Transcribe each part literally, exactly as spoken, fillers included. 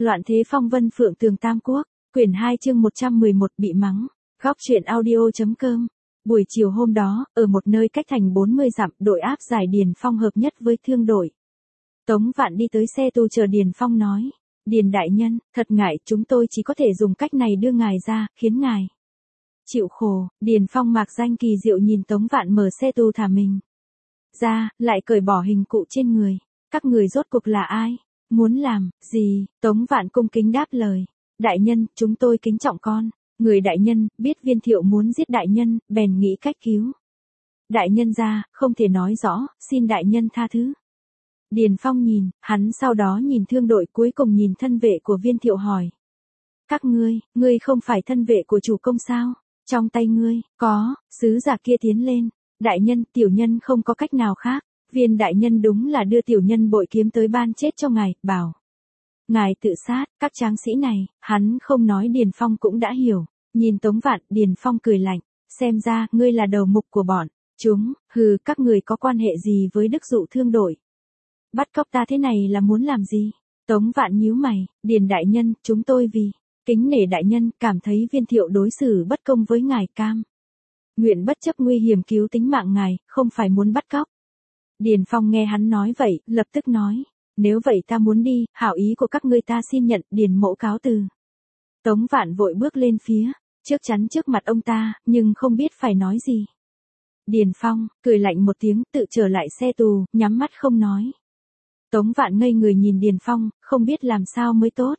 Loạn thế phong vân phượng tường tam quốc, quyển hai chương một trăm mười một bị mắng, góc truyện audio.com. Buổi chiều hôm đó, ở một nơi cách thành bốn mươi dặm, đội áp giải Điền Phong hợp nhất với thương đội. Tống Vạn đi tới xe tù chờ Điền Phong nói, Điền đại nhân, thật ngại, chúng tôi chỉ có thể dùng cách này đưa ngài ra, khiến ngài chịu khổ. Điền Phong mạc danh kỳ diệu nhìn Tống Vạn mở xe tù thả mình ra, lại cởi bỏ hình cụ trên người. Các người rốt cuộc là ai? Muốn làm gì? Tống Vạn cung kính đáp lời. Đại nhân, chúng tôi kính trọng con. Người đại nhân, biết Viên Thiệu muốn giết đại nhân, bèn nghĩ cách cứu đại nhân ra, không thể nói rõ, xin đại nhân tha thứ. Điền Phong nhìn, hắn sau đó nhìn thương đội, cuối cùng nhìn thân vệ của Viên Thiệu hỏi. Các ngươi, ngươi không phải thân vệ của chủ công sao? Trong tay ngươi, có, sứ giả kia tiến lên. Đại nhân, tiểu nhân không có cách nào khác. Viên đại nhân đúng là đưa tiểu nhân bội kiếm tới ban chết cho ngài, bảo ngài tự sát. Các tráng sĩ này, hắn không nói Điền Phong cũng đã hiểu. Nhìn Tống Vạn, Điền Phong cười lạnh, xem ra, ngươi là đầu mục của bọn chúng, hừ, các người có quan hệ gì với Đức Dụ thương đội? Bắt cóc ta thế này là muốn làm gì? Tống Vạn nhíu mày, Điền đại nhân, chúng tôi vì kính nể đại nhân, cảm thấy Viên Thiệu đối xử bất công với ngài, cam nguyện bất chấp nguy hiểm cứu tính mạng ngài, không phải muốn bắt cóc. Điền Phong nghe hắn nói vậy, lập tức nói, nếu vậy ta muốn đi, hảo ý của các ngươi ta xin nhận, Điền mỗ cáo từ. Tống Vạn vội bước lên phía trước chắn trước mặt ông ta, nhưng không biết phải nói gì. Điền Phong cười lạnh một tiếng, tự trở lại xe tù, nhắm mắt không nói. Tống Vạn ngây người nhìn Điền Phong, không biết làm sao mới tốt.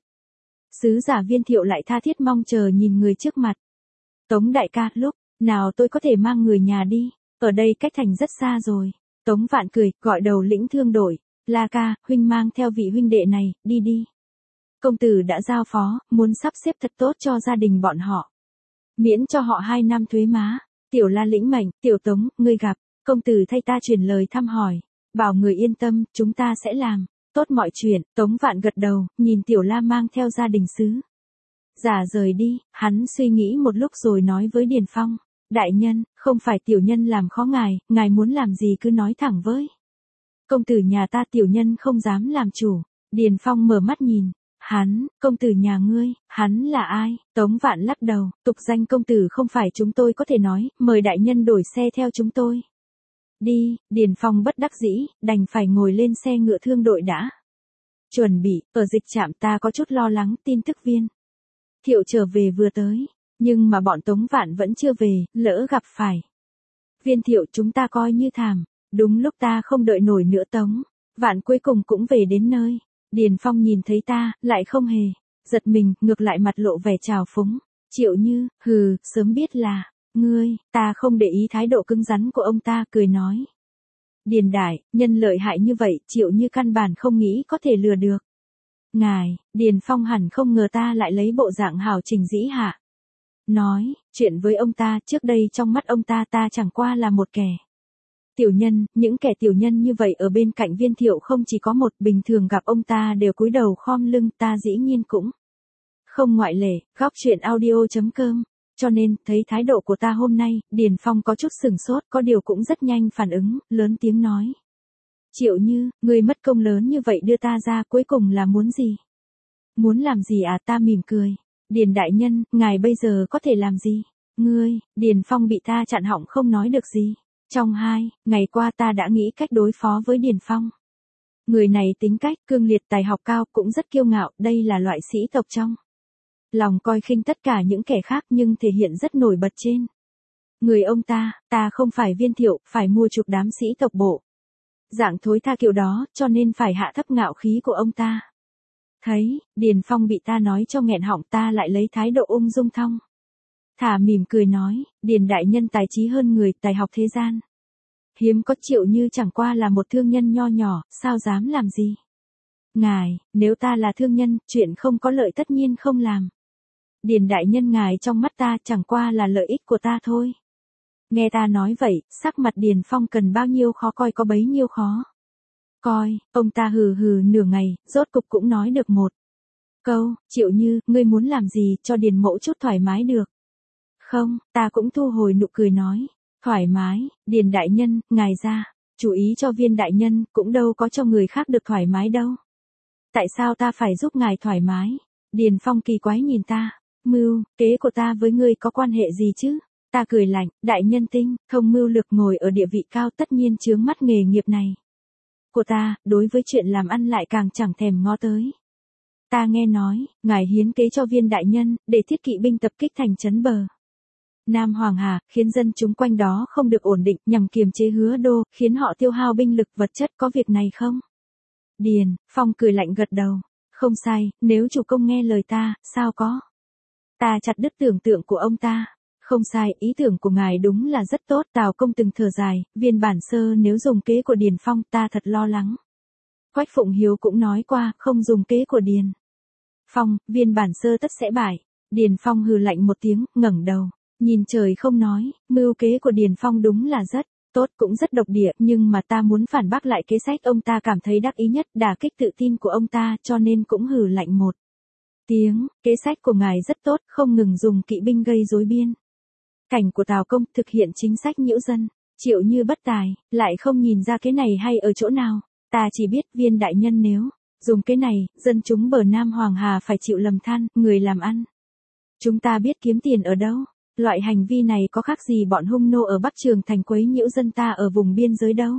Sứ giả Viên Thiệu lại tha thiết mong chờ nhìn người trước mặt. Tống đại ca, lúc nào tôi có thể mang người nhà đi, ở đây cách thành rất xa rồi. Tống Vạn cười, gọi đầu lĩnh thương đội, La ca, huynh mang theo vị huynh đệ này, đi đi. Công tử đã giao phó, muốn sắp xếp thật tốt cho gia đình bọn họ. Miễn cho họ hai năm thuế má. Tiểu La lĩnh mệnh, tiểu Tống, ngươi gặp, công tử thay ta truyền lời thăm hỏi. Bảo người yên tâm, chúng ta sẽ làm tốt mọi chuyện. Tống Vạn gật đầu, nhìn Tiểu La mang theo gia đình sứ giả rời đi, hắn suy nghĩ một lúc rồi nói với Điền Phong. Đại nhân, không phải tiểu nhân làm khó ngài, ngài muốn làm gì cứ nói thẳng với công tử nhà ta, tiểu nhân không dám làm chủ. Điền Phong mở mắt nhìn, hắn, công tử nhà ngươi, hắn là ai? Tống Vạn lắc đầu, tục danh công tử không phải chúng tôi có thể nói, mời đại nhân đổi xe theo chúng tôi. Đi, Điền Phong bất đắc dĩ, đành phải ngồi lên xe ngựa thương đội đã. Chuẩn bị, ở dịch trạm ta có chút lo lắng, tin tức Viên Thiệu trở về vừa tới. Nhưng mà bọn Tống Vạn vẫn chưa về, lỡ gặp phải Viên Thiệu chúng ta coi như thảm. Đúng lúc ta không đợi nổi nữa Tống Vạn cuối cùng cũng về đến nơi. Điền Phong nhìn thấy ta, lại không hề giật mình, ngược lại mặt lộ vẻ trào phúng. Triệu Như, hừ, sớm biết là ngươi, ta không để ý thái độ cứng rắn của ông ta, cười nói. Điền đại, nhân lợi hại như vậy, Triệu Như căn bản không nghĩ có thể lừa được ngài. Điền Phong hẳn không ngờ ta lại lấy bộ dạng hào trình dĩ hạ. Nói, chuyện với ông ta, trước đây trong mắt ông ta ta chẳng qua là một kẻ tiểu nhân, những kẻ tiểu nhân như vậy ở bên cạnh Viên Thiệu không chỉ có một, bình thường gặp ông ta đều cúi đầu khom lưng, ta dĩ nhiên cũng không ngoại lệ. Góc truyện audio.com. Cho nên, thấy thái độ của ta hôm nay, Điền Phong có chút sừng sốt, có điều cũng rất nhanh phản ứng, lớn tiếng nói. Triệu Như, ngươi mất công lớn như vậy đưa ta ra, cuối cùng là muốn gì? Muốn làm gì à? Ta mỉm cười. Điền đại nhân, ngài bây giờ có thể làm gì? Ngươi, Điền Phong bị ta chặn họng không nói được gì. Trong hai ngày qua ta đã nghĩ cách đối phó với Điền Phong. Người này tính cách cương liệt, tài học cao, cũng rất kiêu ngạo, đây là loại sĩ tộc trong lòng coi khinh tất cả những kẻ khác, nhưng thể hiện rất nổi bật trên người ông ta. Ta không phải Viên Thiệu, phải mua chuộc đám sĩ tộc bộ dạng thối tha kiểu đó, cho nên phải hạ thấp ngạo khí của ông ta. Thấy Điền Phong bị ta nói cho nghẹn họng, ta lại lấy thái độ ung dung thong thả mỉm cười nói, Điền đại nhân tài trí hơn người, tài học thế gian hiếm có, Triệu Như chẳng qua là một thương nhân nho nhỏ, sao dám làm gì? Ngài, nếu ta là thương nhân, chuyện không có lợi tất nhiên không làm. Điền đại nhân ngài trong mắt ta chẳng qua là lợi ích của ta thôi. Nghe ta nói vậy, sắc mặt Điền Phong cần bao nhiêu khó coi có bấy nhiêu khó coi. Ông ta hừ hừ nửa ngày, rốt cục cũng nói được một câu. Triệu Như, ngươi muốn làm gì, cho Điền mỗ chút thoải mái được không? Ta cũng thu hồi nụ cười nói. Thoải mái, Điền đại nhân, ngài ra chú ý cho Viên đại nhân, cũng đâu có cho người khác được thoải mái đâu. Tại sao ta phải giúp ngài thoải mái? Điền Phong kỳ quái nhìn ta. Mưu, kế của ta với ngươi có quan hệ gì chứ? Ta cười lạnh, đại nhân tinh, thông mưu lược ngồi ở địa vị cao tất nhiên chướng mắt nghề nghiệp này. Của ta, đối với chuyện làm ăn lại càng chẳng thèm ngó tới. Ta nghe nói, ngài hiến kế cho Viên đại nhân, để thiết kỵ binh tập kích thành trấn bờ Nam Hoàng Hà, khiến dân chúng quanh đó không được ổn định, nhằm kiềm chế Hứa Đô, khiến họ tiêu hao binh lực vật chất, có việc này không? Điền Phong cười lạnh gật đầu. Không sai, nếu chủ công nghe lời ta, sao có? Ta chặt đứt tưởng tượng của ông ta. Không sai, ý tưởng của ngài đúng là rất tốt. Tào công từng thở dài, Viên bản sơ nếu dùng kế của Điền Phong ta thật lo lắng. Quách Phụng Hiếu cũng nói qua, không dùng kế của Điền Phong, Viên bản sơ tất sẽ bại. Điền Phong hừ lạnh một tiếng, ngẩng đầu, nhìn trời không nói, mưu kế của Điền Phong đúng là rất tốt, cũng rất độc địa, nhưng mà ta muốn phản bác lại kế sách ông ta cảm thấy đắc ý nhất, đả kích tự tin của ông ta, cho nên cũng hừ lạnh một tiếng. Kế sách của ngài rất tốt, không ngừng dùng kỵ binh gây rối biên cảnh của Tào công, thực hiện chính sách nhiễu dân. Triệu Như bất tài, lại không nhìn ra cái này hay ở chỗ nào. Ta chỉ biết Viên đại nhân nếu dùng cái này, dân chúng bờ Nam Hoàng Hà phải chịu lầm than, người làm ăn. Chúng ta biết kiếm tiền ở đâu. Loại hành vi này có khác gì bọn hung nô ở Bắc Trường Thành quấy nhiễu dân ta ở vùng biên giới đâu.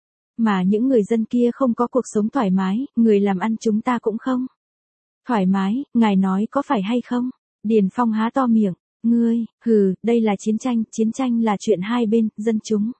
Mà những người dân kia không có cuộc sống thoải mái, người làm ăn chúng ta cũng không thoải mái, ngài nói có phải hay không? Điền Phong há to miệng, ngươi, hừ, đây là chiến tranh, chiến tranh là chuyện hai bên, dân chúng.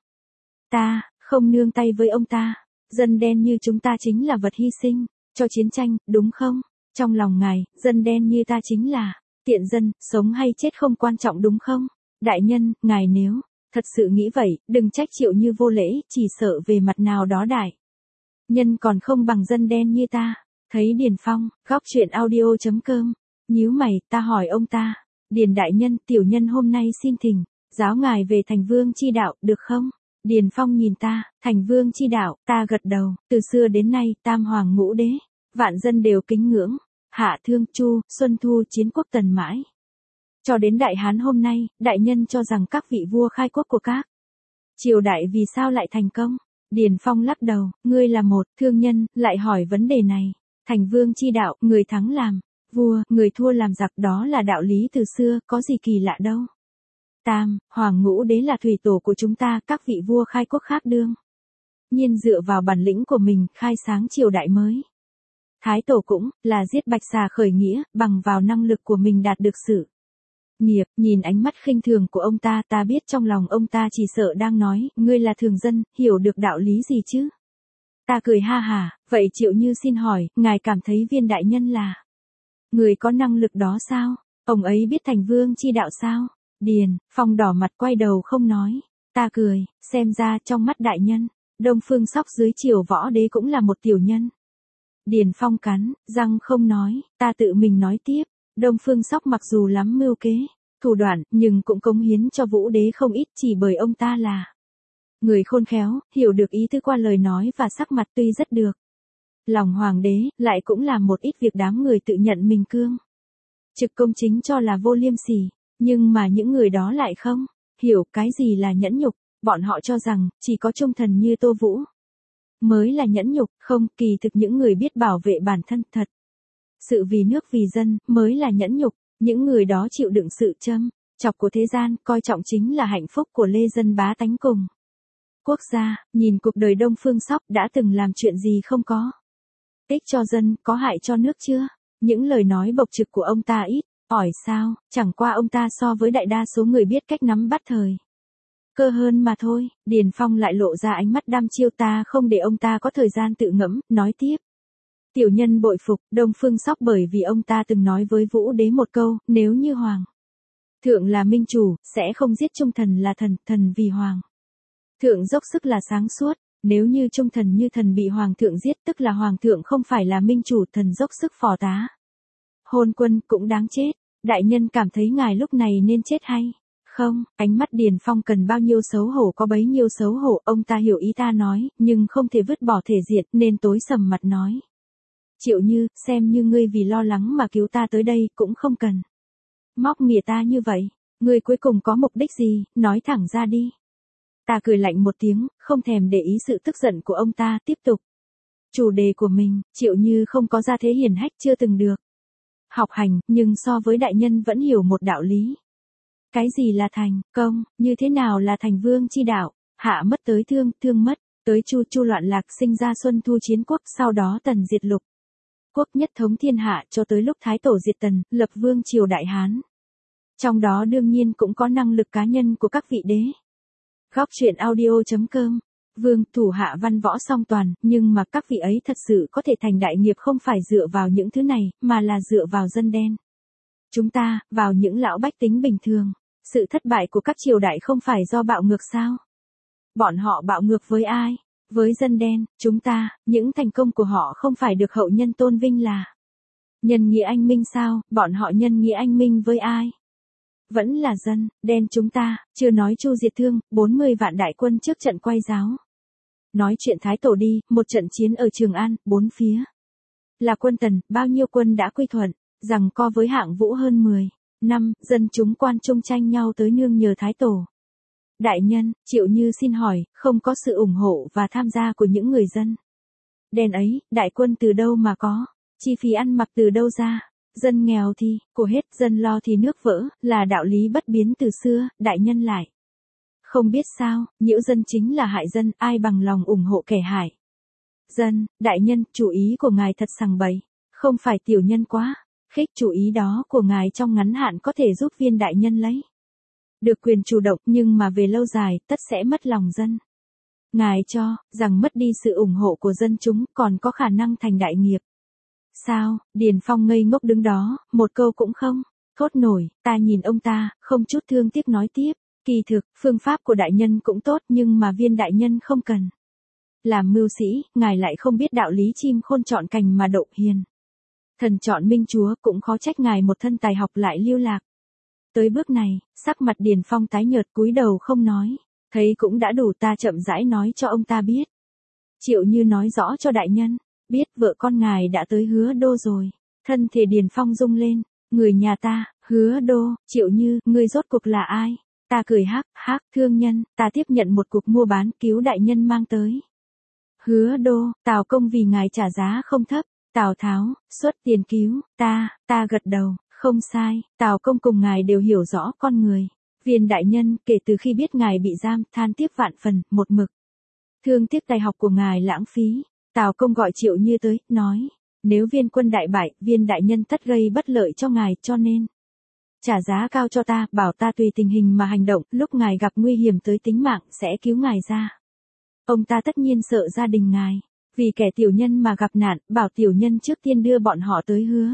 Ta, không nương tay với ông ta, dân đen như chúng ta chính là vật hy sinh, cho chiến tranh, đúng không? Trong lòng ngài, dân đen như ta chính là tiện dân, sống hay chết không quan trọng đúng không? Đại nhân, ngài nếu thật sự nghĩ vậy, đừng trách Triệu Như vô lễ, chỉ sợ về mặt nào đó đại nhân còn không bằng dân đen như ta. Thấy Điền Phong, góc truyện audio chấm com, nhíu mày, ta hỏi ông ta, Điền đại nhân, tiểu nhân hôm nay xin thỉnh giáo ngài về thành vương chi đạo, được không? Điền Phong nhìn ta, thành vương chi đạo, ta gật đầu, từ xưa đến nay, tam hoàng ngũ đế, vạn dân đều kính ngưỡng. Hạ Thương, Chu, Xuân Thu, chiến quốc Tần mãi. Cho đến Đại Hán hôm nay, đại nhân cho rằng các vị vua khai quốc của các triều đại vì sao lại thành công? Điền Phong lắc đầu, ngươi là một thương nhân, lại hỏi vấn đề này. Thành vương chi đạo, người thắng làm vua, người thua làm giặc, đó là đạo lý từ xưa, có gì kỳ lạ đâu. Tam, hoàng ngũ đế là thủy tổ của chúng ta, các vị vua khai quốc khác đương nhiên dựa vào bản lĩnh của mình, khai sáng triều đại mới. Thái tổ cũng là giết bạch xà khởi nghĩa, bằng vào năng lực của mình đạt được sự nghiệp. Nhìn ánh mắt khinh thường của ông ta, ta biết trong lòng ông ta chỉ sợ đang nói, ngươi là thường dân, hiểu được đạo lý gì chứ? Ta cười ha hà, vậy Triệu Như xin hỏi, ngài cảm thấy Viên đại nhân là người có năng lực đó sao? Ông ấy biết thành vương chi đạo sao? Điền Phong đỏ mặt quay đầu không nói. Ta cười, xem ra trong mắt đại nhân, Đông Phương Sóc dưới triều võ đế cũng là một tiểu nhân. Điền Phong cắn răng không nói, ta tự mình nói tiếp, Đông Phương Sóc mặc dù lắm mưu kế, thủ đoạn, nhưng cũng cống hiến cho Vũ đế không ít, chỉ bởi ông ta là người khôn khéo, hiểu được ý tứ qua lời nói và sắc mặt tuy rất được lòng hoàng đế, lại cũng làm một ít việc đám người tự nhận mình cương trực công chính cho là vô liêm sỉ, nhưng mà những người đó lại không hiểu cái gì là nhẫn nhục, bọn họ cho rằng chỉ có trung thần như Tô Vũ mới là nhẫn nhục, không, kỳ thực những người biết bảo vệ bản thân thật sự vì nước vì dân mới là nhẫn nhục. Những người đó chịu đựng sự châm chọc của thế gian, coi trọng chính là hạnh phúc của lê dân bá tánh cùng quốc gia. Nhìn cuộc đời Đông Phương Sóc đã từng làm chuyện gì không có ích cho dân, có hại cho nước chưa? Những lời nói bộc trực của ông ta ít ỏi sao, chẳng qua ông ta so với đại đa số người biết cách nắm bắt thời cơ hơn mà thôi. Điền Phong lại lộ ra ánh mắt đăm chiêu, ta không để ông ta có thời gian tự ngẫm, nói tiếp. Tiểu nhân bội phục Đông Phương Sóc, bởi vì ông ta từng nói với Vũ đế một câu, nếu như hoàng thượng là minh chủ, sẽ không giết trung thần là thần, thần vì hoàng thượng dốc sức là sáng suốt. Nếu như trung thần như thần bị hoàng thượng giết, tức là hoàng thượng không phải là minh chủ, thần dốc sức phò tá hôn quân cũng đáng chết. Đại nhân cảm thấy ngài lúc này nên chết hay không? Ánh mắt Điền Phong cần bao nhiêu xấu hổ có bấy nhiêu xấu hổ, ông ta hiểu ý ta nói, nhưng không thể vứt bỏ thể diện, nên tối sầm mặt nói. Triệu Như, xem như ngươi vì lo lắng mà cứu ta tới đây, cũng không cần móc mỉa ta như vậy. Ngươi cuối cùng có mục đích gì, nói thẳng ra đi. Ta cười lạnh một tiếng, không thèm để ý sự tức giận của ông ta, tiếp tục. Chủ đề của mình, Triệu Như không có gia thế hiển hách chưa từng được học hành, nhưng so với đại nhân vẫn hiểu một đạo lý. Cái gì là thành công, như thế nào là thành vương chi đạo, hạ mất tới thương, thương mất, tới chu, chu loạn lạc, sinh ra xuân thu chiến quốc, sau đó tần diệt lục quốc, nhất thống thiên hạ, cho tới lúc Thái Tổ diệt Tần, lập vương triều Đại Hán. Trong đó đương nhiên cũng có năng lực cá nhân của các vị đế. Góc truyện audio.com. Vương, thủ hạ văn võ song toàn, nhưng mà các vị ấy thật sự có thể thành đại nghiệp không phải dựa vào những thứ này, mà là dựa vào dân đen. Chúng ta, vào những lão bách tính bình thường. Sự thất bại của các triều đại không phải do bạo ngược sao? Bọn họ bạo ngược với ai? Với dân đen. Chúng ta, những thành công của họ không phải được hậu nhân tôn vinh là nhân nghĩa anh minh sao? Bọn họ nhân nghĩa anh minh với ai? Vẫn là dân đen chúng ta, chưa nói Chu diệt Thương, bốn mươi vạn đại quân trước trận quay giáo. Nói chuyện Thái Tổ đi, một trận chiến ở Trường An, bốn phía là quân Tần, bao nhiêu quân đã quy thuận, rằng co với hạng vũ hơn mười năm, dân chúng quan trung tranh nhau tới nương nhờ Thái Tổ. Đại nhân, Triệu Như xin hỏi, không có sự ủng hộ và tham gia của những người dân đen ấy, đại quân từ đâu mà có, chi phí ăn mặc từ đâu ra? Dân nghèo thì, của hết, dân lo thì nước vỡ, là đạo lý bất biến từ xưa, đại nhân lại. Không biết sao, nhiễu dân chính là hại dân, ai bằng lòng ủng hộ kẻ hại. Dân, đại nhân, chủ ý của ngài thật sằng bậy, không phải tiểu nhân quá, khích chủ ý đó của ngài trong ngắn hạn có thể giúp viên đại nhân lấy được quyền chủ động, nhưng mà về lâu dài, tất sẽ mất lòng dân. Ngài cho, rằng mất đi sự ủng hộ của dân chúng, còn có khả năng thành đại nghiệp. Sao? Điền Phong ngây ngốc đứng đó, một câu cũng không thốt nổi, ta nhìn ông ta, không chút thương tiếc nói tiếp, kỳ thực, phương pháp của đại nhân cũng tốt, nhưng mà viên đại nhân không cần làm mưu sĩ, ngài lại không biết đạo lý chim khôn chọn cành mà đậu hiền. Thần chọn minh chúa, cũng khó trách ngài một thân tài học lại lưu lạc. Tới bước này, sắc mặt Điền Phong tái nhợt, cúi đầu không nói, thấy cũng đã đủ, ta chậm rãi nói cho ông ta biết. Triệu Như nói rõ cho đại nhân biết vợ con ngài đã tới Hứa Đô rồi. Thân thể Điền Phong rung lên, người nhà ta, Hứa Đô, Triệu Như, ngươi rốt cuộc là ai? Ta cười hắc, hắc, thương nhân, ta tiếp nhận một cuộc mua bán, cứu đại nhân mang tới Hứa Đô, Tào công vì ngài trả giá không thấp, Tào Tháo, xuất tiền cứu, ta, ta gật đầu, không sai, Tào công cùng ngài đều hiểu rõ con người. Viên đại nhân, kể từ khi biết ngài bị giam, than tiếc vạn phần, một mực thương tiếc tài học của ngài lãng phí. Tào công gọi Triệu Như tới, nói, nếu viên quân đại bại, viên đại nhân tất gây bất lợi cho ngài, cho nên trả giá cao cho ta, bảo ta tùy tình hình mà hành động, lúc ngài gặp nguy hiểm tới tính mạng, sẽ cứu ngài ra. Ông ta tất nhiên sợ gia đình ngài, vì kẻ tiểu nhân mà gặp nạn, bảo tiểu nhân trước tiên đưa bọn họ tới Hứa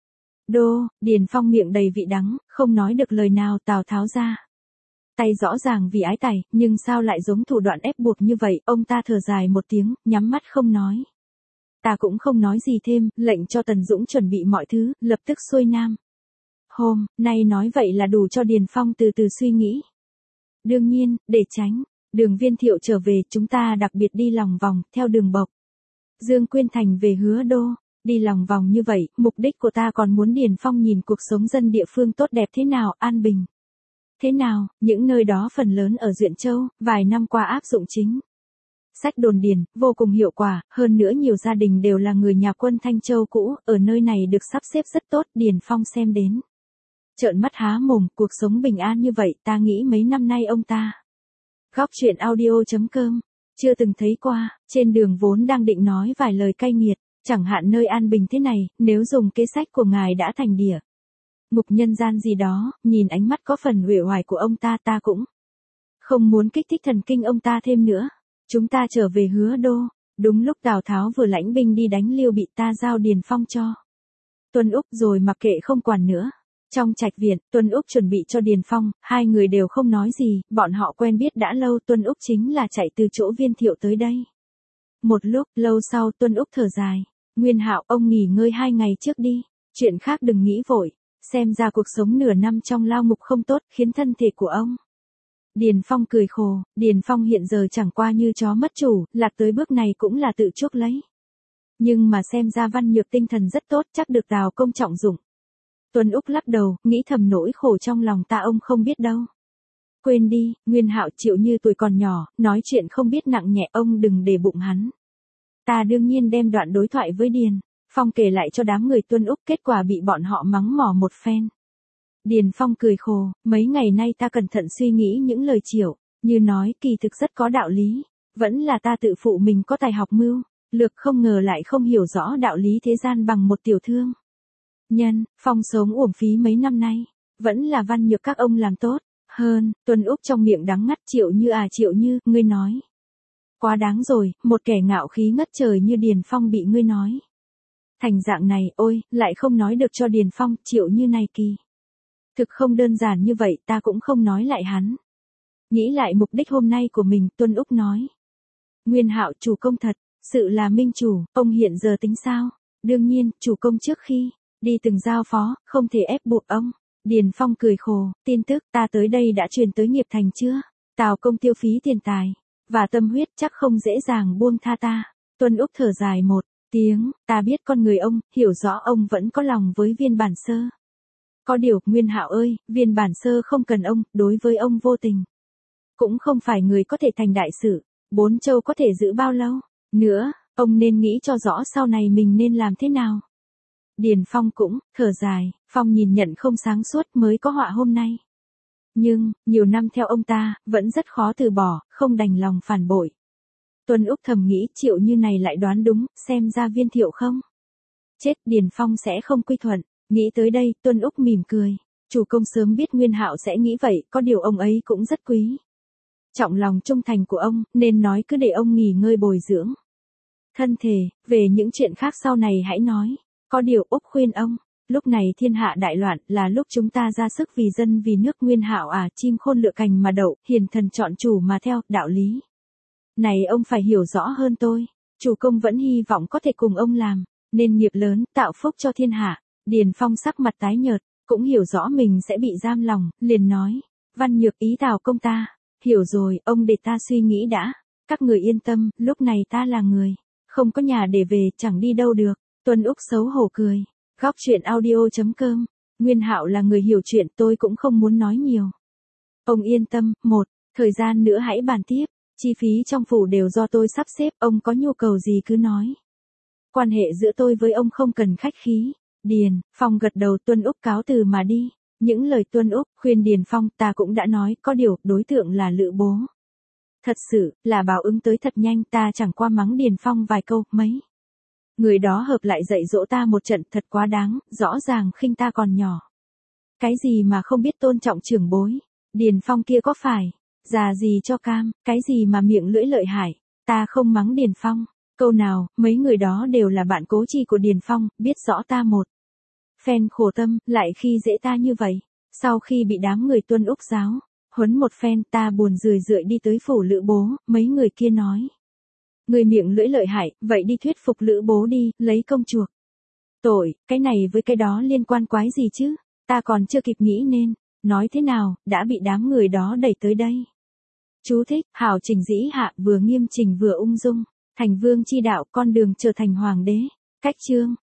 Đô. Điền Phong miệng đầy vị đắng, không nói được lời nào. Tào Tháo ra tay rõ ràng vì ái tài, nhưng sao lại giống thủ đoạn ép buộc như vậy, ông ta thở dài một tiếng, nhắm mắt không nói. Ta cũng không nói gì thêm, lệnh cho Tần Dũng chuẩn bị mọi thứ, lập tức xuôi nam. Hôm nay nói vậy là đủ cho Điền Phong từ từ suy nghĩ. Đương nhiên, để tránh Đường Viên Thiệu trở về, chúng ta đặc biệt đi lòng vòng, theo đường Bộc Dương Quyên Thành về Hứa Đô. Đi lòng vòng như vậy, mục đích của ta còn muốn Điền Phong nhìn cuộc sống dân địa phương tốt đẹp thế nào, an bình thế nào, những nơi đó phần lớn ở Duyện Châu, vài năm qua áp dụng chính sách đồn điền, vô cùng hiệu quả, hơn nữa nhiều gia đình đều là người nhà quân Thanh Châu cũ, ở nơi này được sắp xếp rất tốt, Điền Phong xem đến trợn mắt há mồm, cuộc sống bình an như vậy, ta nghĩ mấy năm nay ông ta. Góc truyện audio.com, chưa từng thấy qua, trên đường vốn đang định nói vài lời cay nghiệt, chẳng hạn nơi an bình thế này, nếu dùng kế sách của ngài đã thành địa ngục nhân gian gì đó, nhìn ánh mắt có phần uể oải của ông ta, ta cũng không muốn kích thích thần kinh ông ta thêm nữa. Chúng ta trở về Hứa Đô, đúng lúc Tào Tháo vừa lãnh binh đi đánh Liêu Bị, ta giao Điền Phong cho Tuân Úc rồi mặc kệ không quản nữa. Trong trạch viện, Tuân Úc chuẩn bị cho Điền Phong, hai người đều không nói gì, bọn họ quen biết đã lâu. Tuân Úc chính là chạy từ chỗ Viên Thiệu tới đây. Một lúc, lâu sau, Tuân Úc thở dài, Nguyên Hạo, ông nghỉ ngơi hai ngày trước đi, chuyện khác đừng nghĩ vội, xem ra cuộc sống nửa năm trong lao ngục không tốt, khiến thân thể của ông. Điền Phong cười khổ, Điền Phong hiện giờ chẳng qua như chó mất chủ, lạc tới bước này cũng là tự chuốc lấy. Nhưng mà xem ra Văn Nhược tinh thần rất tốt, chắc được Tào công trọng dụng. Tuân Úc lắc đầu, nghĩ thầm nỗi khổ trong lòng ta ông không biết đâu. Quên đi, Nguyên Hạo, Triệu Như tuổi còn nhỏ, nói chuyện không biết nặng nhẹ, ông đừng để bụng hắn. Ta đương nhiên đem đoạn đối thoại với Điền Phong kể lại cho đám người Tuân Úc, kết quả bị bọn họ mắng mỏ một phen. Điền Phong cười khổ, mấy ngày nay ta cẩn thận suy nghĩ những lời Triệu Như nói kỳ thực rất có đạo lý, vẫn là ta tự phụ mình có tài học mưu lược, không ngờ lại không hiểu rõ đạo lý thế gian bằng một tiểu thương. Nhân, Phong sống uổng phí mấy năm nay, vẫn là Văn Nhược các ông làm tốt hơn. Tuân Úc trong miệng đắng ngắt, Triệu Như à Triệu Như, ngươi nói. Quá đáng rồi, một kẻ ngạo khí ngất trời như Điền Phong bị ngươi nói thành dạng này, ôi, lại không nói được cho Điền Phong. Triệu Như này kỳ thực không đơn giản như vậy, ta cũng không nói lại hắn. Nghĩ lại mục đích hôm nay của mình, Tuân Úc nói. Nguyên Hạo chủ công thật, sự là minh chủ, ông hiện giờ tính sao? Đương nhiên, chủ công trước khi đi từng giao phó, không thể ép buộc ông. Điền Phong cười khổ, tin tức ta tới đây đã truyền tới nghiệp thành chưa? Tào công tiêu phí tiền tài và tâm huyết, chắc không dễ dàng buông tha ta. Tuân Úc thở dài một tiếng, ta biết con người ông, hiểu rõ ông vẫn có lòng với Viên Bản Sơ. Có điều, Nguyên Hạo ơi, Viên Bản Sơ không cần ông, đối với ông vô tình. Cũng không phải người có thể thành đại sự, bốn châu có thể giữ bao lâu nữa, ông nên nghĩ cho rõ sau này mình nên làm thế nào. Điền Phong cũng thở dài, Phong nhìn nhận không sáng suốt mới có họa hôm nay. Nhưng, nhiều năm theo ông ta, vẫn rất khó từ bỏ, không đành lòng phản bội. Tuân Úc thầm nghĩ, Triệu Như này lại đoán đúng, xem ra Viên Thiệu không chết, Điền Phong sẽ không quy thuận. Nghĩ tới đây, Tuân Úc mỉm cười. Chủ công sớm biết Nguyên Hạo sẽ nghĩ vậy, có điều ông ấy cũng rất quý trọng lòng trung thành của ông, nên nói cứ để ông nghỉ ngơi bồi dưỡng thân thể, về những chuyện khác sau này hãy nói. Có điều Úc khuyên ông, lúc này thiên hạ đại loạn, là lúc chúng ta ra sức vì dân vì nước. Nguyên Hạo à, chim khôn lựa cành mà đậu, hiền thần chọn chủ mà theo, đạo lý này ông phải hiểu rõ hơn tôi. Chủ công vẫn hy vọng có thể cùng ông làm nên nghiệp lớn, tạo phúc cho thiên hạ. Điền Phong sắc mặt tái nhợt, cũng hiểu rõ mình sẽ bị giam lòng, liền nói, Văn Nhược ý Tào công ta. Hiểu rồi, ông để ta suy nghĩ đã. Các người yên tâm, lúc này ta là người không có nhà để về, chẳng đi đâu được. Tuân Úc xấu hổ cười. Góc truyện audio chấm com. Nguyên Hạo là người hiểu chuyện, tôi cũng không muốn nói nhiều. Ông yên tâm, một, thời gian nữa hãy bàn tiếp. Chi phí trong phủ đều do tôi sắp xếp, ông có nhu cầu gì cứ nói. Quan hệ giữa tôi với ông không cần khách khí. Điền Phong gật đầu. Tuân Úc cáo từ mà đi. Những lời Tuân Úc khuyên Điền Phong ta cũng đã nói, có điều, đối tượng là Lữ bố. Thật sự, là báo ứng tới thật nhanh, ta chẳng qua mắng Điền Phong vài câu, mấy người đó hợp lại dạy dỗ ta một trận, thật quá đáng, rõ ràng khinh ta còn nhỏ. Cái gì mà không biết tôn trọng trưởng bối. Điền Phong kia có phải già gì cho cam, cái gì mà miệng lưỡi lợi hại. Ta không mắng Điền Phong câu nào, mấy người đó đều là bạn cố chi của Điền Phong, biết rõ ta một phen khổ tâm, lại khi dễ ta như vậy. Sau khi bị đám người Tuân Úc giáo huấn một phen, ta buồn rười rượi đi tới phủ Lữ bố. Mấy người kia nói, người miệng lưỡi lợi hại, vậy đi thuyết phục Lữ bố đi, lấy công chuộc tội. Cái này với cái đó liên quan quái gì chứ? Ta còn chưa kịp nghĩ nên nói thế nào, đã bị đám người đó đẩy tới đây. Chú thích, hảo chỉnh dĩ hạ, vừa nghiêm chỉnh vừa ung dung, thành vương chi đạo, con đường trở thành hoàng đế. Cách chương